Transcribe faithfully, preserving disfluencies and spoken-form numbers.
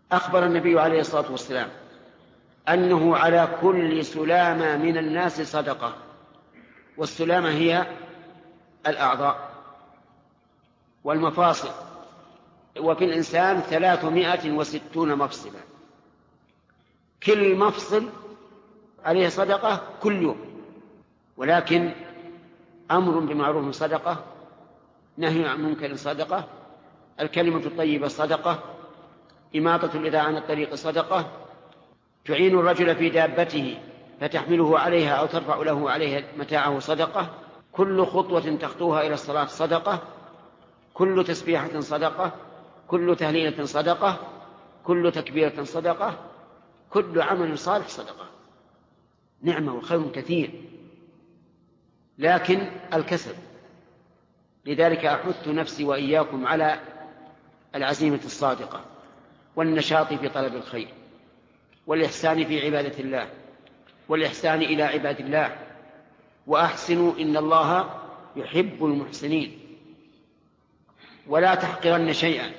أخبر النبي عليه الصلاة والسلام أنه على كل سلامة من الناس صدقة، والسلامة هي الأعضاء والمفاصل، وفي الإنسان ثلاثمائة وستون مفصلا، كل مفصل عليه صدقة كل يوم. ولكن أمر بمعروف صدقة، نهي عن منكر صدقة، الكلمة الطيبة صدقة، إماطة الأذى عن الطريق صدقة، تعين الرجل في دابته فتحمله عليها أو ترفع له عليها متاعه صدقة، كل خطوة تخطوها إلى الصلاة صدقة، كل تسبيحة صدقة، كل تهليلة صدقة، كل تكبيرة صدقة، كل عمل صالح صدقة. نعمة وخير كثير، لكن الكسل. لذلك أحث نفسي وإياكم على العزيمة الصادقة والنشاط في طلب الخير والإحسان في عبادة الله والإحسان إلى عباد الله، وأحسنوا إن الله يحب المحسنين. ولا تحقرن شيئا،